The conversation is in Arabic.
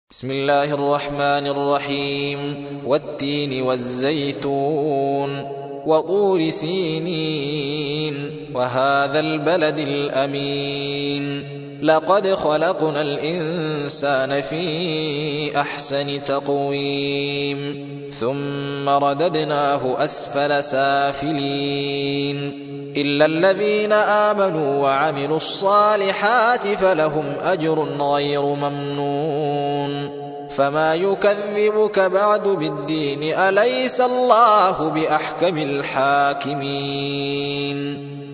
بسم الله الرحمن الرحيم والتين والزيتون وطور سينين وهذا البلد الأمين لقد خلقنا الإنسان في أحسن تقويم ثم رددناه أسفل سافلين إلا الذين آمنوا وعملوا الصالحات فلهم أجر غير ممنون فما يكذبك بعد بالدين أليس الله بأحكم الحاكمين